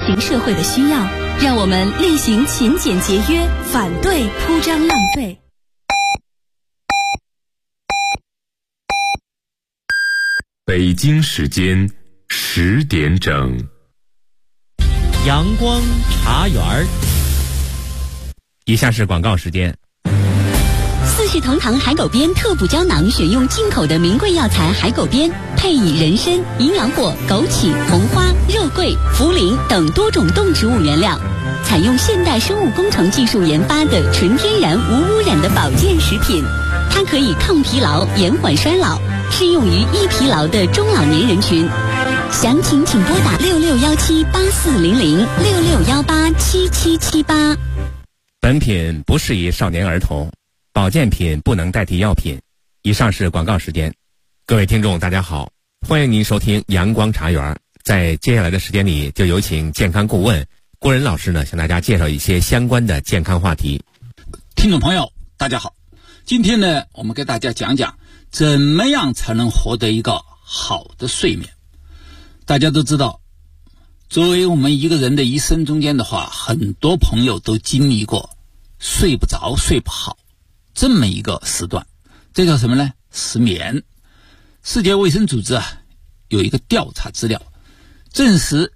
行社会的需要，让我们厉行勤俭节约，反对铺张浪费。 北京时间10点整， 阳光茶园儿。以下是广告时间。 四世同堂海狗鞭特补胶囊选用进口的名贵药材海狗鞭，配以人参、营养果、枸杞、红花、肉桂、茯苓等多种动植物原料，采用现代生物工程技术研发的纯天然无污染的保健食品。它可以抗疲劳、延缓衰老，适用于易疲劳的中老年人群。详情请拨打6617840066187778。 本品不适宜少年儿童，保健品不能代替药品。以上是广告时间。各位听众大家好，欢迎您收听阳光茶园。在接下来的时间里，就有请健康顾问郭仁老师呢，向大家介绍一些相关的健康话题。 听众朋友大家好，今天呢，我们给大家讲讲怎么样才能获得一个好的睡眠。大家都知道，作为我们一个人的一生中间的话，很多朋友都经历过睡不着睡不好这么一个时段，这叫什么呢？失眠。世界卫生组织有一个调查资料证实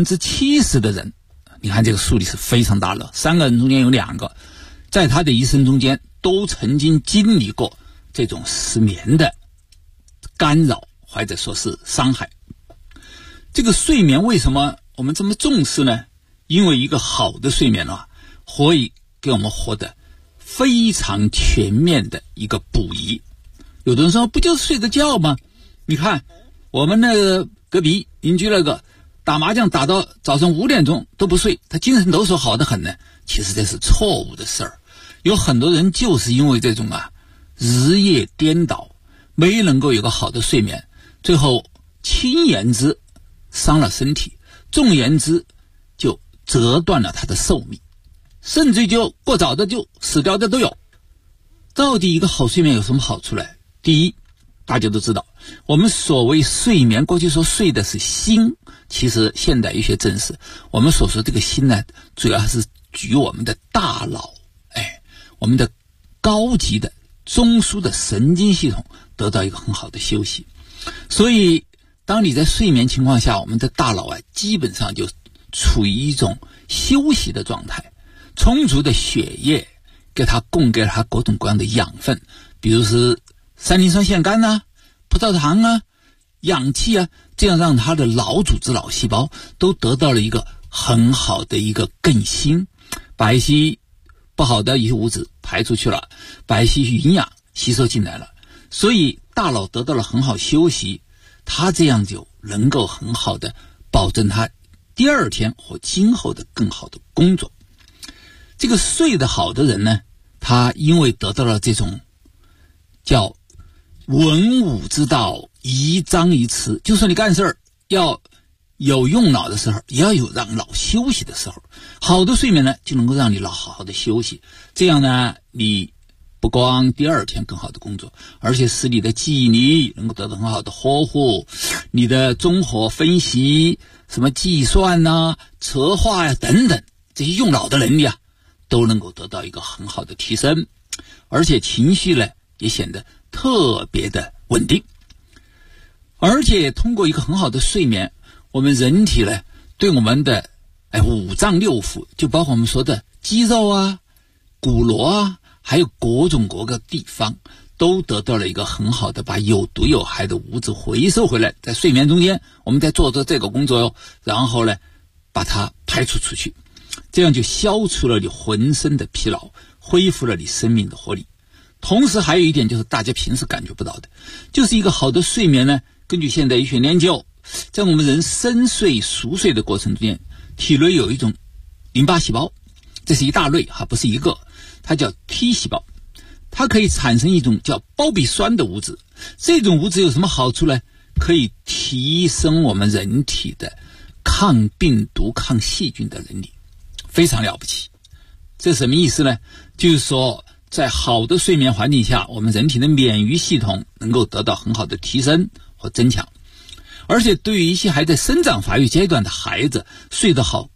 ，70%的人，你看这个数据是非常大的，3个人中间有2个在他的一生中间都曾经经历过这种失眠的干扰或者说是伤害。这个睡眠为什么我们这么重视呢？因为一个好的睡眠会给我们获得非常全面的一个补益。有的人说不就是睡个觉吗？你看我们那个隔壁邻居那个打麻将打到早上5点钟都不睡，他精神都说好得很呢。其实这是错误的事儿。有很多人就是因为这种日夜颠倒，没能够有个好的睡眠，最后轻言之伤了身体，重言之就折断了他的寿命，甚至就过早的就死掉的都有。到底一个好睡眠有什么好处呢？第一，大家都知道，我们所谓睡眠，过去说睡的是心，其实现代医学证实，我们所说这个心呢，主要是举我们的大脑，我们的高级的中枢的神经系统得到一个很好的休息。所以当你在睡眠情况下，我们的大脑基本上就处于一种休息的状态，充足的血液给它供给了它各种各样的养分，比如是三磷酸腺苷葡萄糖氧气这样让它的脑组织脑细胞都得到了一个很好的一个更新，把一些不好的一些物质排出去了，把一些营养吸收进来了，所以大脑得到了很好休息，它这样就能够很好的保证它第二天或今后的更好的工作。这个睡得好的人呢，他因为得到了这种叫文武之道，宜张宜弛，就说你干事儿要有用脑的时候，也要有让脑休息的时候。好的睡眠呢，就能够让你脑好好的休息，这样呢，你不光第二天更好的工作，而且使你的记忆力能够得到很好的呵护，你的综合分析、什么计算策划等等这些用脑的能力都能够得到一个很好的提升，而且情绪呢也显得特别的稳定。而且通过一个很好的睡眠，我们人体呢对我们的五脏六腑，就包括我们说的肌肉骨骼还有各种各个地方，都得到了一个很好的把有毒有害的物质回收回来，在睡眠中间我们在做着这个工作然后呢把它排除出去，这样就消除了你浑身的疲劳，恢复了你生命的活力。同时还有一点就是大家平时感觉不到的，就是一个好的睡眠呢，根据现代医学研究，在我们人深睡熟睡的过程中间，体内有一种淋巴细胞，这是一大类不是一个，它叫 T 细胞，它可以产生一种叫胞嘧酸的物质。这种物质有什么好处呢？可以提升我们人体的抗病毒抗细菌的能力，非常了不起。这什么意思呢？就是说在好的睡眠环境下，我们人体的免疫系统能够得到很好的提升和增强。而且对于一些还在生长发育阶段的孩子，睡得好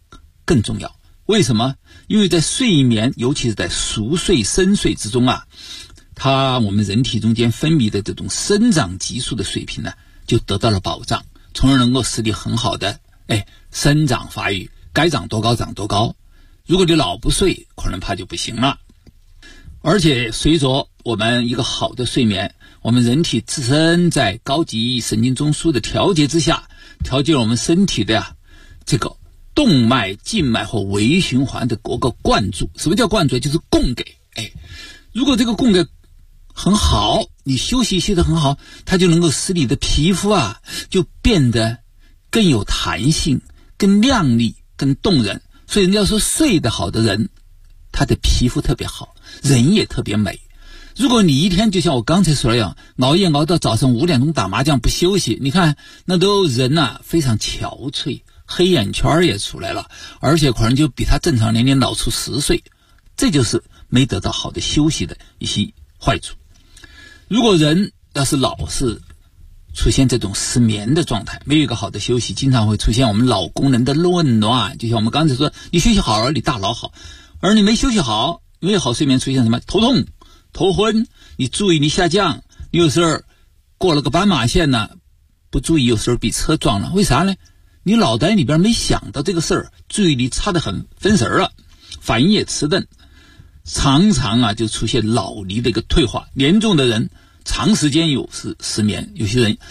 更重要。为什么？因为在睡眠，尤其是在熟睡、深睡之中啊，我们人体中间分泌的这种生长激素的水平呢，就得到了保障，从而能够使你很好的生长发育，该长多高长多高。如果你老不睡，可能怕就不行了。而且随着我们一个好的睡眠，我们人体自身在高级神经中枢的调节之下，调节了我们身体的这个动脉、静脉或微循环的各个灌注。什么叫灌注？就是供给。如果这个供给很好，你休息得很好，它就能够使你的皮肤啊就变得更有弹性、更亮丽、更动人。所以人家说睡得好的人，他的皮肤特别好，人也特别美。如果你一天就像我刚才说的一样，熬夜熬到早上5点钟打麻将不休息，你看那都人啊非常憔悴，黑眼圈也出来了，而且可能就比他正常年龄老出10岁，这就是没得到好的休息的一些坏处。如果人要是老是出现这种失眠的状态，没有一个好的休息，经常会出现我们脑功能的紊乱。就像我们刚才说，你休息好了，你大脑好，而你没休息好，没有好睡眠，出现什么头痛、头昏，你注意力下降，你有时候过了个斑马线呢，不注意有时候被车撞了，为啥呢？你脑袋里边没想到这个事儿，注意力差得很，分神了，反应也迟钝，常常啊就出现脑力的一个退化。严重的人长时间有失眠，有些人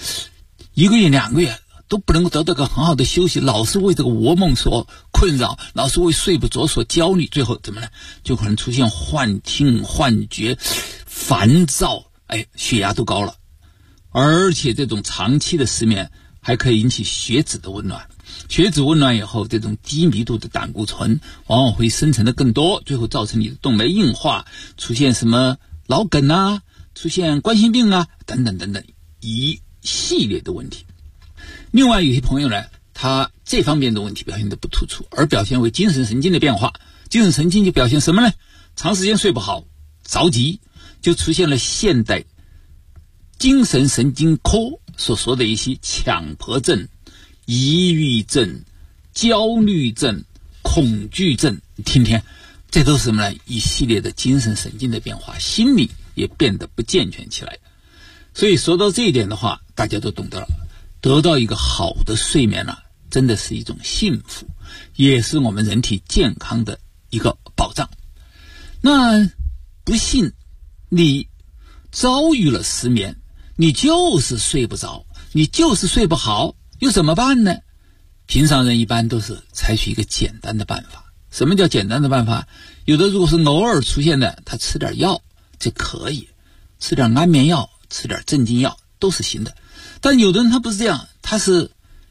1个月、2个月都不能够得到个很好的休息，老是为这个噩梦所困扰，老是为睡不着所焦虑，最后怎么呢？就可能出现幻听、幻觉、烦躁，血压都高了。而且这种长期的失眠还可以引起血脂的紊乱，血脂紊乱以后，这种低密度的胆固醇往往会生成的更多，最后造成你的动脉硬化，出现什么脑梗啊，出现冠心病啊，等等等等一系列的问题。另外有些朋友呢，他这方面的问题表现得不突出，而表现为精神神经的变化。精神神经就表现什么呢？长时间睡不好，着急，就出现了现代精神神经科所说的一些强迫症、抑郁症、焦虑症、恐惧症，听听，这都是什么呢？一系列的精神神经的变化，心理也变得不健全起来。所以说到这一点的话，大家都懂得了，得到一个好的睡眠啊，真的是一种幸福，也是我们人体健康的一个保障。那不幸你遭遇了失眠，你就是睡不着，你就是睡不好，又怎么办呢？平常人一般都是采取一个简单的办法。什么叫简单的办法？有的如果是偶尔出现的，他吃点药，这可以，吃点安眠药，吃点镇静药都是行的。但有的人他不是这样，他是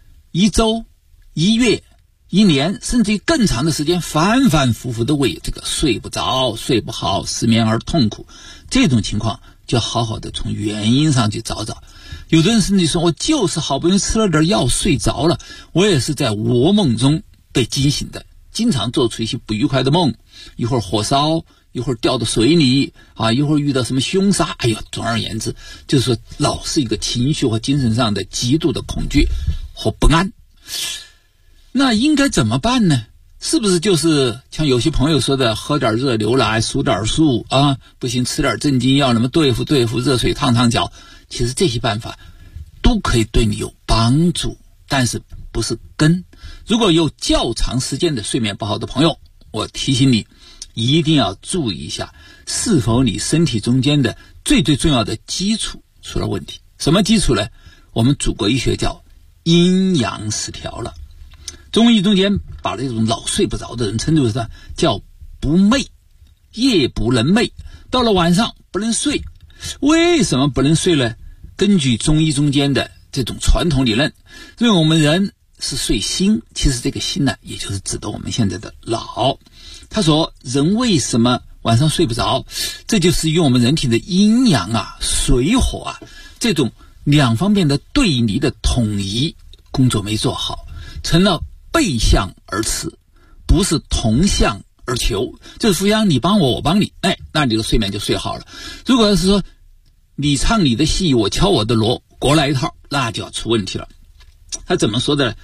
1周、1月、1年，甚至于更长的时间，反反复复的为这个睡不着、睡不好、失眠而痛苦。这种情况就好好的从原因上去找找。有的人甚至说，我就是好不容易吃了点药睡着了，我也是在噩梦中被惊醒的，经常做出一些不愉快的梦，一会儿火烧，一会儿掉到水里啊，一会儿遇到什么凶杀，总而言之就是说老是一个情绪和精神上的极度的恐惧和不安。那应该怎么办呢？是不是就是像有些朋友说的，喝点热牛奶，数点数啊，不行吃点镇静药，那么对付热水烫烫脚。其实这些办法都可以对你有帮助，但是不是根。如果有较长时间的睡眠不好的朋友，我提醒你一定要注意一下，是否你身体中间的最重要的基础出了问题。什么基础呢？我们祖国医学叫阴阳失调了。中医中间把这种老睡不着的人称之为什么？叫不寐，夜不能寐，到了晚上不能睡。为什么不能睡呢？根据中医中间的这种传统理论，认为我们人是睡心，其实这个心呢，也就是指的我们现在的脑。他说人为什么晚上睡不着，这就是与我们人体的阴阳啊、水火啊这种两方面的对立的统一工作没做好，成了背向而驰，不是同向而求，就是互相你帮我，我帮你，那你的睡眠就睡好了。如果要是说你唱你的戏，我敲我的锣，国来一套，那就要出问题了。他怎么说的呢？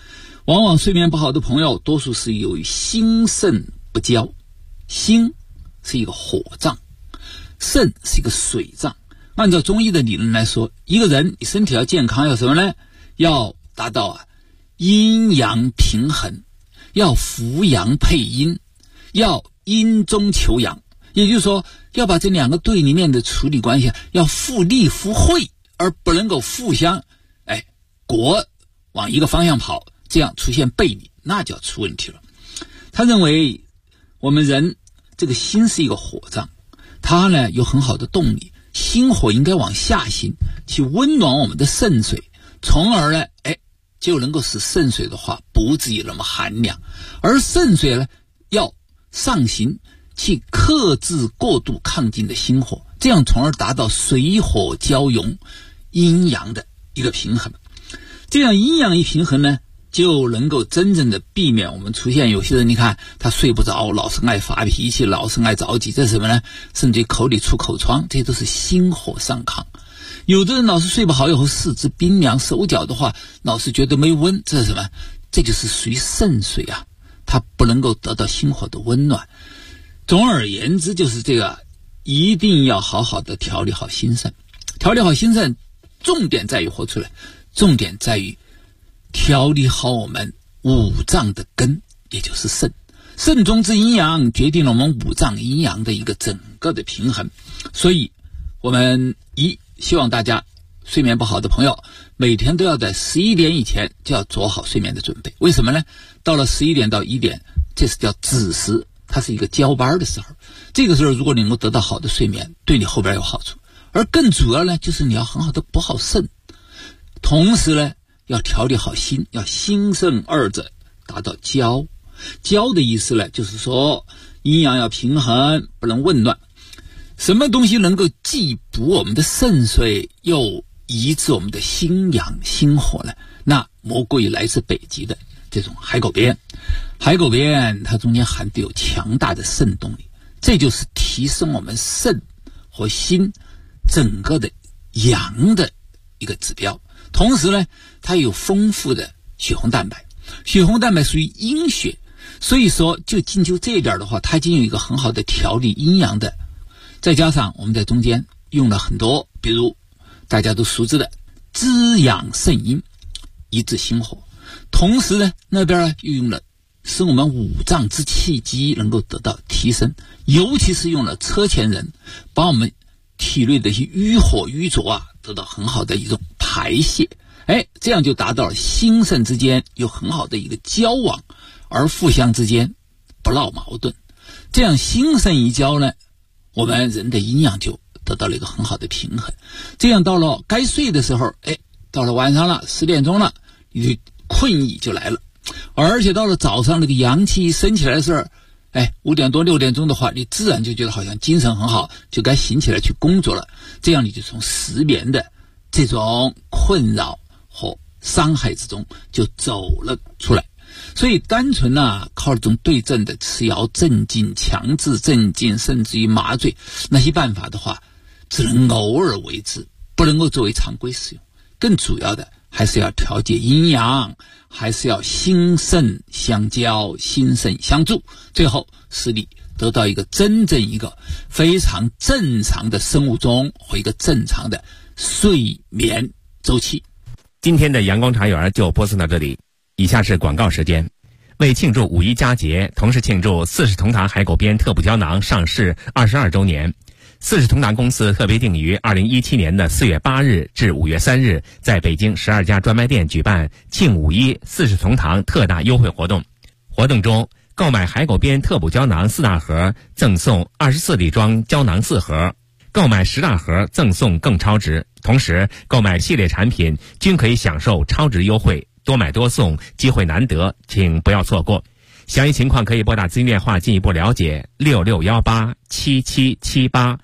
往往睡眠不好的朋友，多数是由于心肾不交。心是一个火脏，肾是一个水脏。按照中医的理论来说，一个人你身体要健康，要什么呢？要达到阴阳平衡，要扶阳配阴，要阴中求阳。也就是说，要把这两个对立面的处理关系要互利互惠，而不能够互相国往一个方向跑，这样出现背离，那就要出问题了。他认为我们人这个心是一个火脏，它呢有很好的动力，心火应该往下行，去温暖我们的肾水，从而呢就能够使肾水的话不至于那么寒凉，而肾水呢要上行，去克制过度亢进的心火，这样从而达到水火交融，阴阳的一个平衡。这样阴阳一平衡呢，就能够真正的避免我们出现有些人，你看他睡不着，老是爱发脾气，老是爱着急，这是什么呢？甚至于口里出口疮，这些都是心火上亢。有的人老是睡不好以后四肢冰凉，手脚的话老是觉得没温，这是什么？这就是属于肾水啊，它不能够得到心火的温暖。总而言之，就是这个一定要好好的调理好心肾。调理好心肾，重点在于活出来，重点在于调理好我们五脏的根，也就是肾。肾中之阴阳决定了我们五脏阴阳的一个整个的平衡。所以我们希望大家睡眠不好的朋友每天都要在11点以前就要做好睡眠的准备。为什么呢？到了11点到1点，这是叫子时，它是一个交班的时候。这个时候如果你能够得到好的睡眠，对你后边有好处。而更主要呢，就是你要很好的补好肾，同时呢要调理好心，要心肾二者达到交。交的意思呢，就是说阴阳要平衡，不能紊乱。什么东西能够既补我们的肾水，又抑制我们的心阳心火呢？那莫过于来自北极的这种海狗鞭。海狗鞭它中间含有强大的肾动力，这就是提升我们肾和心整个的阳的一个指标。同时呢，它有丰富的血红蛋白，血红蛋白属于阴血，所以说就进就这一点的话，它已经有一个很好的调理阴阳的。再加上我们在中间用了很多，比如大家都熟知的滋养肾阴，抑制心火。同时呢，那边呢又用了使我们五脏之气机能够得到提升，尤其是用了车前人，把我们体内的一些瘀火瘀浊得到很好的一种排泄。这样就达到了心肾之间有很好的一个交往，而互相之间不闹矛盾。这样心肾一交呢，我们人的阴阳就得到了一个很好的平衡。这样到了该睡的时候，到了晚上了10点钟了，你就困意就来了。而且到了早上那个阳气升起来的时候，5点多6点钟的话，你自然就觉得好像精神很好，就该醒起来去工作了。这样你就从失眠的这种困扰和伤害之中就走了出来。所以单纯靠这种对症的吃药镇静、强制镇静，甚至于麻醉那些办法的话，只能偶尔为之，不能够作为常规使用。更主要的还是要调节阴阳，还是要心肾相交，心肾相助，最后使你得到一个真正一个非常正常的生物钟和一个正常的睡眠周期。 今天的阳光茶园就播送到这里，以下是广告时间。为庆祝五一佳节，同时庆祝四世同堂海狗鞭特步胶囊上市22周年，四世同堂公司特别定于2017年的4月8日至5月3日，在北京12家专卖店举办庆五一四世同堂特大优惠活动。活动中，购买海狗鞭特步胶囊4大盒，赠送24粒装胶囊4盒，购买10大盒赠送更超值。同时，购买系列产品均可以享受超值优惠，多买多送，机会难得，请不要错过。详细情况可以拨打咨询电话进一步了解，66187778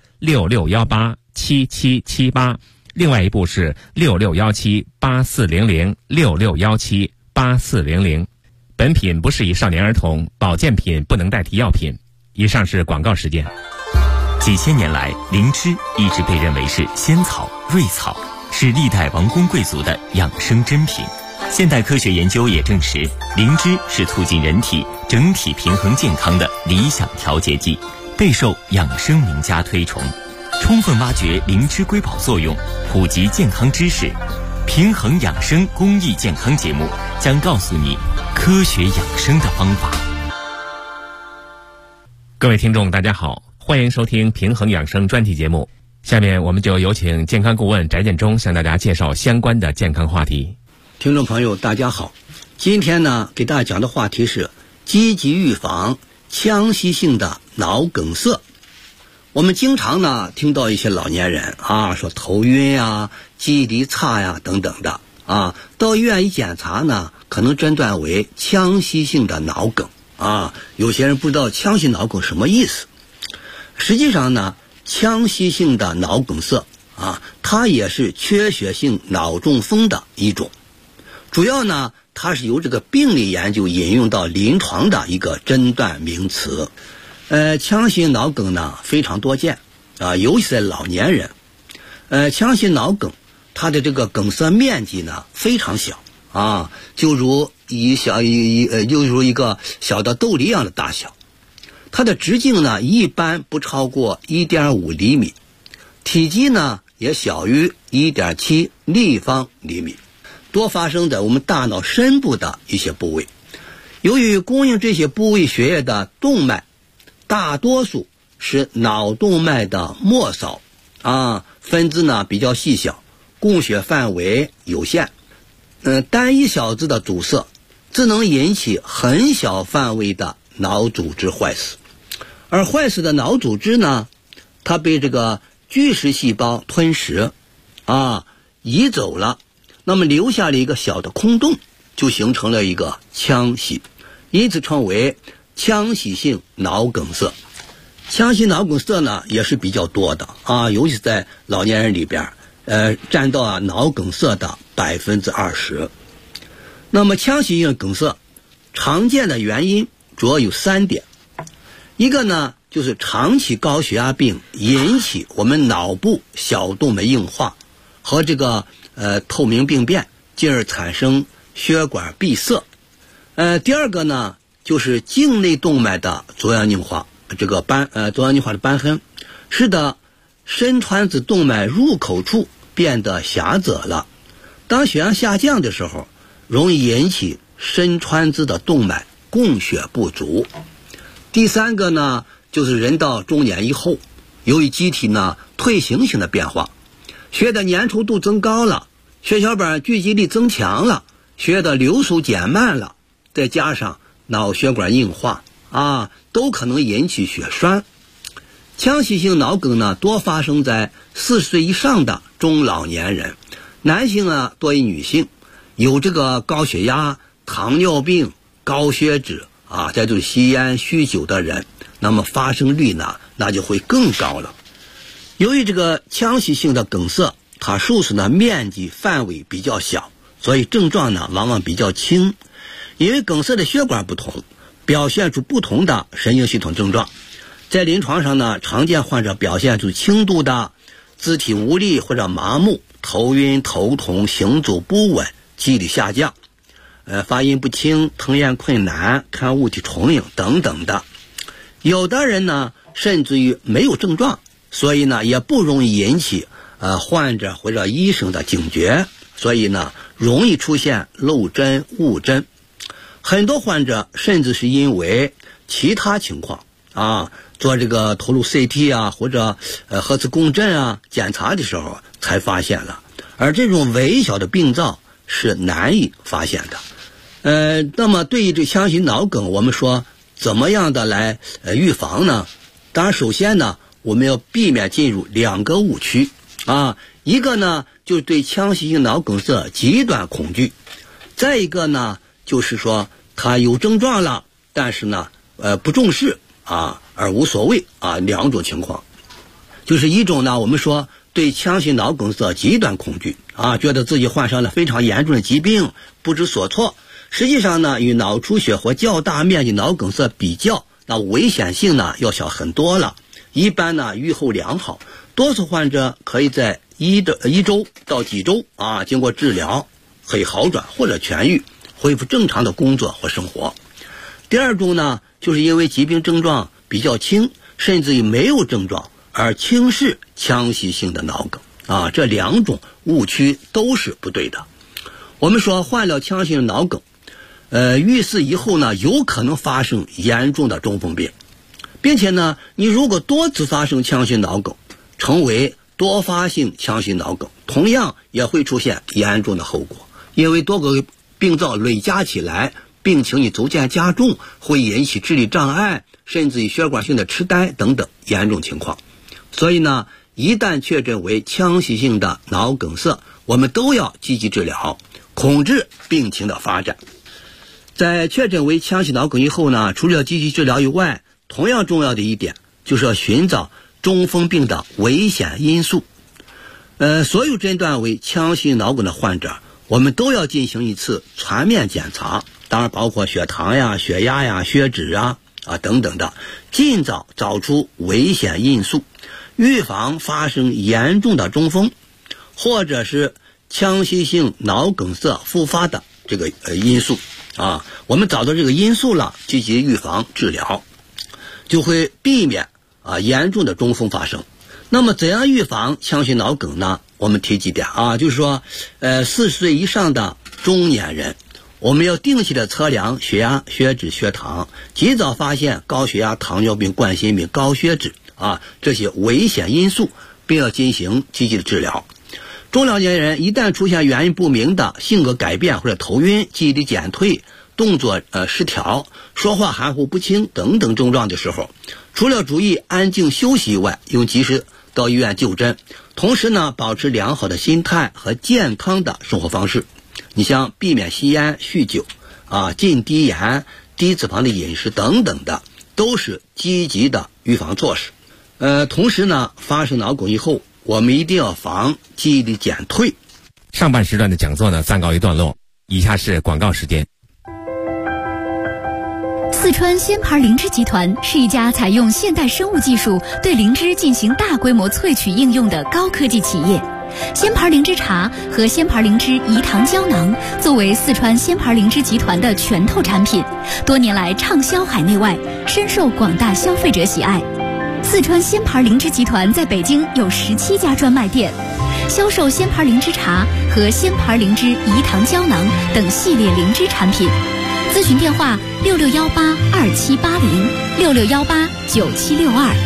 66187778，另外一部是66178400 66178400。本品不适宜少年儿童，保健品不能代替药品。以上是广告时间。 几千年来，灵芝一直被认为是仙草、瑞草，是历代王公贵族的养生珍品。 现代科学研究也证实，灵芝是促进人体整体平衡健康的理想调节剂，备受养生名家推崇。充分挖掘灵芝瑰宝作用，普及健康知识，平衡养生公益健康节目将告诉你科学养生的方法。 各位听众大家好，欢迎收听平衡养生专题节目。下面我们就有请健康顾问翟建中向大家介绍相关的健康话题。 听众朋友大家好，今天呢给大家讲的话题是积极预防腔隙性的脑梗塞。我们经常呢听到一些老年人说头晕记忆力差等等的到医院一检查呢，可能诊断为腔隙性的脑梗有些人不知道腔隙脑梗什么意思。实际上呢，腔隙性的脑梗塞它也是缺血性脑中风的一种，主要呢它是由这个病理研究引用到临床的一个诊断名词。腔隙脑梗呢非常多见尤其在老年人。腔隙脑梗它的这个梗塞面积呢非常小就如一个小的豆粒一样的大小。它的直径呢一般不超过 1.5 厘米，体积呢也小于 1.7 立方厘米，多发生在我们大脑深部的一些部位。由于供应这些部位血液的动脉大多数是脑动脉的末梢分支呢比较细小，供血范围有限。单一小子的阻塞只能引起很小范围的脑组织坏死，而坏死的脑组织呢，它被这个巨噬细胞吞噬移走了，那么留下了一个小的空洞，就形成了一个腔隙，因此称为腔隙性脑梗塞。腔隙脑梗塞呢也是比较多的尤其在老年人里边占到脑梗塞的 20%。 那么腔隙性梗塞常见的原因主要有3点。一个呢就是长期高血压病引起我们脑部小动脉硬化和这个透明病变，进而产生血管闭塞。第二个呢就是静内动脉的粥样硬化，这个粥样硬化的瘢痕使得深川子动脉入口处变得狭窄了，当血压下降的时候，容易引起深川子的动脉供血不足。第三个呢就是人到中年以后，由于机体呢退行性的变化，血的粘稠度增高了，血小板聚集力增强了，血的流速减慢了，再加上脑血管硬化都可能引起血栓。腔隙性脑梗呢多发生在40岁以上的中老年人，男性多于女性，有这个高血压、糖尿病、高血脂再就是吸烟酗酒的人，那么发生率呢那就会更高了。由于这个腔隙性的梗塞它受损的面积范围比较小，所以症状呢往往比较轻。因为梗塞的血管不同，表现出不同的神经系统症状。在临床上呢，常见患者表现出轻度的肢体无力或者麻木、头晕、头痛、行走不稳、记忆力下降、发音不清、吞咽困难、看物体重影等等的。有的人呢甚至于没有症状，所以呢也不容易引起患者或者医生的警觉，所以呢容易出现漏针误诊。很多患者甚至是因为其他情况做这个头颅 CT 或者核磁共振检查的时候才发现了，而这种微小的病灶是难以发现的。那么对于这腔隙脑梗，我们说怎么样的来预防呢？当然首先呢我们要避免进入2个误区一个呢就是对腔隙性脑梗塞极端恐惧，再一个呢就是说他有症状了，但是呢不重视而无所谓2种情况。就是一种呢我们说对腔隙脑梗塞极端恐惧觉得自己患上了非常严重的疾病，不知所措。实际上呢与脑出血或较大面积脑梗塞比较，那危险性呢要小很多了。一般呢预后良好，多数患者可以在1周到几周经过治疗可以好转或者痊愈，恢复正常的工作或生活。第二种呢，就是因为疾病症状比较轻，甚至于没有症状而轻视腔隙性的脑梗啊，这两种误区都是不对的。我们说患了腔隙性脑梗，遇刺以后呢，有可能发生严重的中风病，并且呢，你如果多次发生腔隙脑梗，成为多发性腔隙脑梗，同样也会出现严重的后果，因为多个病灶累加起来，病情你逐渐加重，会引起智力障碍，甚至于血管性的痴呆等等严重情况。所以呢，一旦确诊为腔隙性的脑梗塞，我们都要积极治疗，控制病情的发展。在确诊为腔隙脑梗以后呢，除了积极治疗以外，同样重要的一点就是要寻找中风病的危险因素。所有诊断为腔隙脑梗的患者，我们都要进行一次全面检查，当然包括血糖呀、血压呀、血脂啊等等的，尽早找出危险因素，预防发生严重的中风或者是腔隙性脑梗塞复发的这个因素啊。我们找到这个因素了，积极预防治疗，就会避免严重的中风发生。那么怎样预防腔隙脑梗呢？我们提几点啊，就是说40岁以上的中年人，我们要定期的测量血压、血脂、血糖，及早发现高血压、糖尿病、冠心病、高血脂这些危险因素，并要进行积极的治疗。中老年人一旦出现原因不明的性格改变或者头晕、记忆力减退、动作失调、说话含糊不清等等症状的时候，除了注意安静休息以外，应及时到医院就诊，同时呢，保持良好的心态和健康的生活方式。你像避免吸烟、酗酒禁低盐、低脂肪的饮食等等的，都是积极的预防措施。同时呢，发生脑梗以后，我们一定要防记忆力减退。 上半时段的讲座呢，暂告一段落，以下是广告时间。 四川仙牌灵芝集团是一家采用现代生物技术对灵芝进行大规模萃取应用的高科技企业。仙牌灵芝茶和仙牌灵芝饴糖胶囊作为四川仙牌灵芝集团的全透产品，多年来畅销海内外，深受广大消费者喜爱。四川仙牌灵芝集团在北京有17家专卖店，销售仙牌灵芝茶和仙牌灵芝饴糖胶囊等系列灵芝产品。咨询电话66182780，66189762。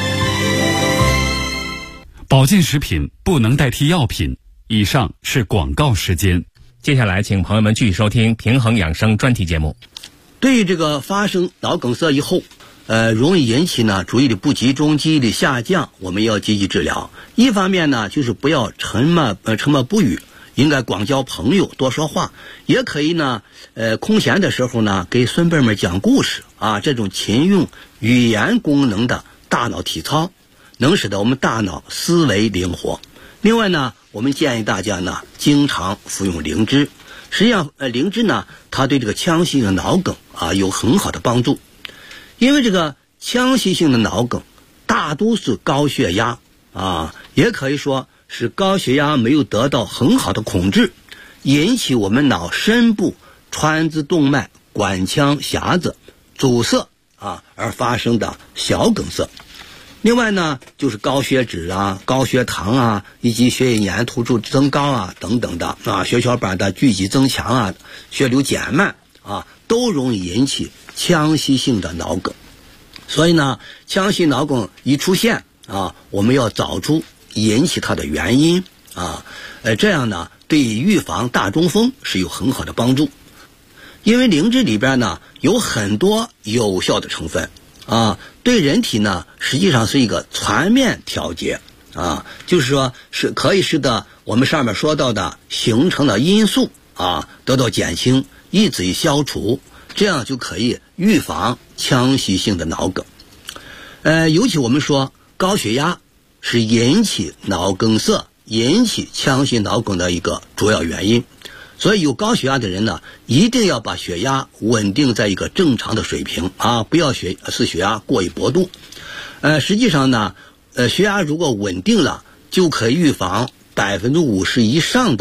保健食品不能代替药品。以上是广告时间。 接下来请朋友们继续收听平衡养生专题节目。 对于这个发生脑梗塞以后容易引起呢注意力不集中、记忆力下降，我们要积极治疗。一方面呢，就是不要沉默不语，应该广交朋友，多说话。也可以呢空闲的时候呢，给孙辈们讲故事这种勤用语言功能的大脑体操，能使得我们大脑思维灵活。另外呢，我们建议大家呢经常服用灵芝。实际上灵芝呢，它对这个腔隙性的脑梗有很好的帮助。因为这个腔隙性的脑梗大都是高血压也可以说是高血压没有得到很好的控制，引起我们脑深部川支动脉管腔狭窄阻塞而发生的小梗塞。另外呢，就是高血脂高血糖以及血液粘突触增高等等的血小板的聚集增强血流减慢都容易引起腔隙性的脑梗。所以呢，腔隙脑梗一出现我们要找出引起它的原因这样呢，对于预防大中风是有很好的帮助。因为灵芝里边呢有很多有效的成分对人体呢实际上是一个全面调节就是说是可以使得我们上面说到的形成的因素得到减轻，以至于消除，这样就可以预防腔隙性的脑梗。尤其我们说高血压是引起脑梗塞、引起腔隙脑梗的一个主要原因，所以有高血压的人呢，一定要把血压稳定在一个正常的水平不要使血压过于波动。实际上呢，血压如果稳定了，就可以预防50%以上的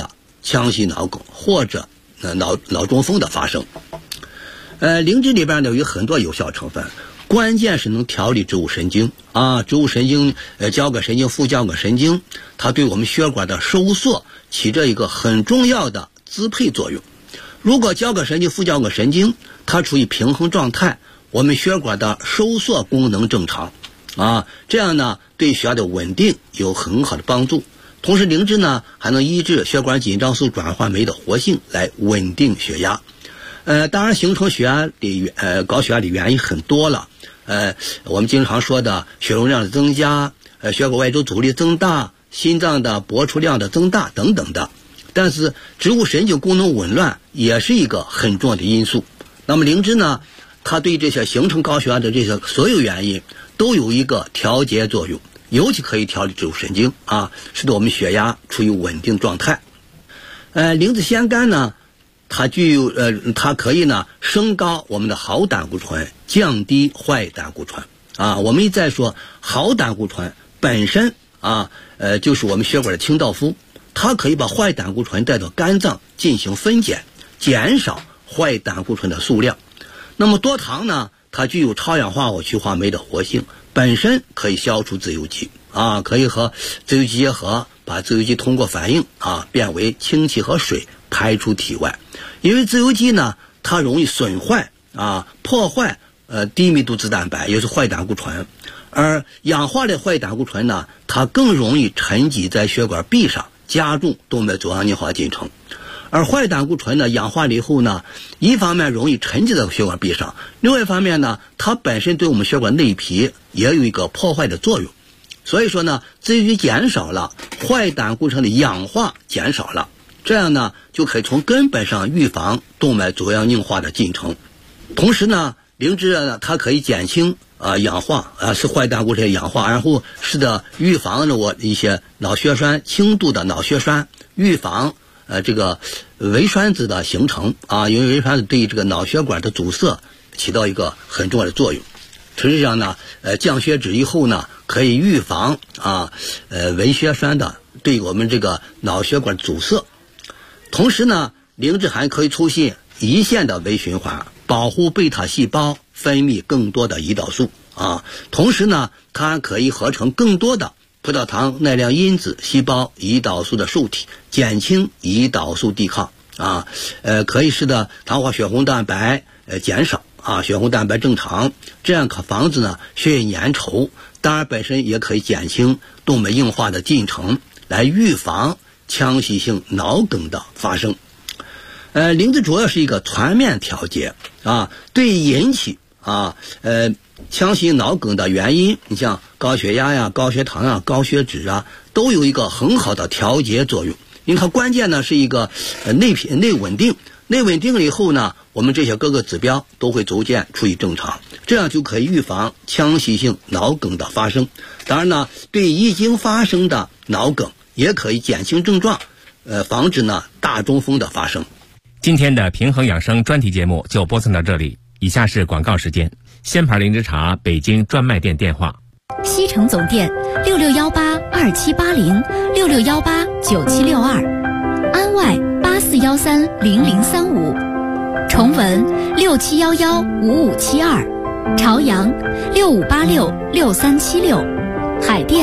腔隙脑梗或者脑中风的发生。灵芝里边呢有很多有效成分，关键是能调理植物神经啊，植物神经交感神经、副交感神经，它对我们血管的收缩起着一个很重要的支配作用。如果交感神经、副交感神经它处于平衡状态，我们血管的收缩功能正常啊，这样呢对血压的稳定有很好的帮助。同时灵芝呢还能抑制血管紧张素转换酶的活性，来稳定血压。当然形成血压的高血压的原因很多了，我们经常说的血容量的增加，血管外周阻力增大，心脏的搏出量的增大等等的。但是植物神经功能紊乱也是一个很重要的因素。那么灵芝呢，它对这些形成高血压的这些所有原因都有一个调节作用，尤其可以调理植物神经啊，使得我们血压处于稳定状态。灵芝仙苷呢，它可以呢升高我们的好胆固醇，降低坏胆固醇啊。我们一再说好胆固醇本身啊，就是我们血管的清道夫，它可以把坏胆固醇带到肝脏进行分解，减少坏胆固醇的数量。那么多糖呢，它具有超氧化物去化酶的活性，本身可以消除自由基啊，可以和自由基结合，把自由基通过反应啊变为氢气和水排出体外。因为自由基呢，它容易损坏啊，破坏低密度脂蛋白，也是坏胆固醇。而氧化的坏胆固醇呢，它更容易沉积在血管壁上，加重动脉粥样硬化进程。而坏胆固醇呢，氧化了以后呢，一方面容易沉积在血管壁上，另外一方面呢，它本身对我们血管内皮也有一个破坏的作用。所以说呢，自由基减少了，坏胆固醇的氧化减少了，这样呢就可以从根本上预防动脉粥样硬化的进程。同时呢，灵芝呢它可以减轻氧化是坏胆固醇氧化，然后使得预防我一些脑血栓，轻度的脑血栓，预防这个微栓子的形成啊，因为微栓子对这个脑血管的阻塞起到一个很重要的作用。实际上呢，降血脂以后呢，可以预防微血栓的对我们这个脑血管阻塞。同时呢，灵芝还可以促进胰腺的微循环，保护贝塔细胞分泌更多的胰岛素啊。同时呢，它还可以合成更多的葡萄糖耐量因子细胞胰岛素的受体，减轻胰岛素抵抗啊。可以使得糖化血红蛋白减少啊，血红蛋白正常，这样可防止呢血液粘稠。当然本身也可以减轻动脉硬化的进程，来预防腔隙性脑梗的发生。灵芝主要是一个全面调节啊，对引起腔隙性脑梗的原因，你像高血压呀、高血糖呀、高血脂啊，都有一个很好的调节作用。因为它关键呢是一个内稳定，内稳定了以后呢，我们这些各个指标都会逐渐处于正常，这样就可以预防腔隙性脑梗的发生。当然呢，对已经发生的脑梗也可以减轻症状，防止呢大中风的发生。 今天的平衡养生专题节目就播送到这里，以下是广告时间。仙牌灵芝茶北京专卖店电话： 西城总店66182780，66189762，安外84130035，崇文67115572，朝阳65866376，海淀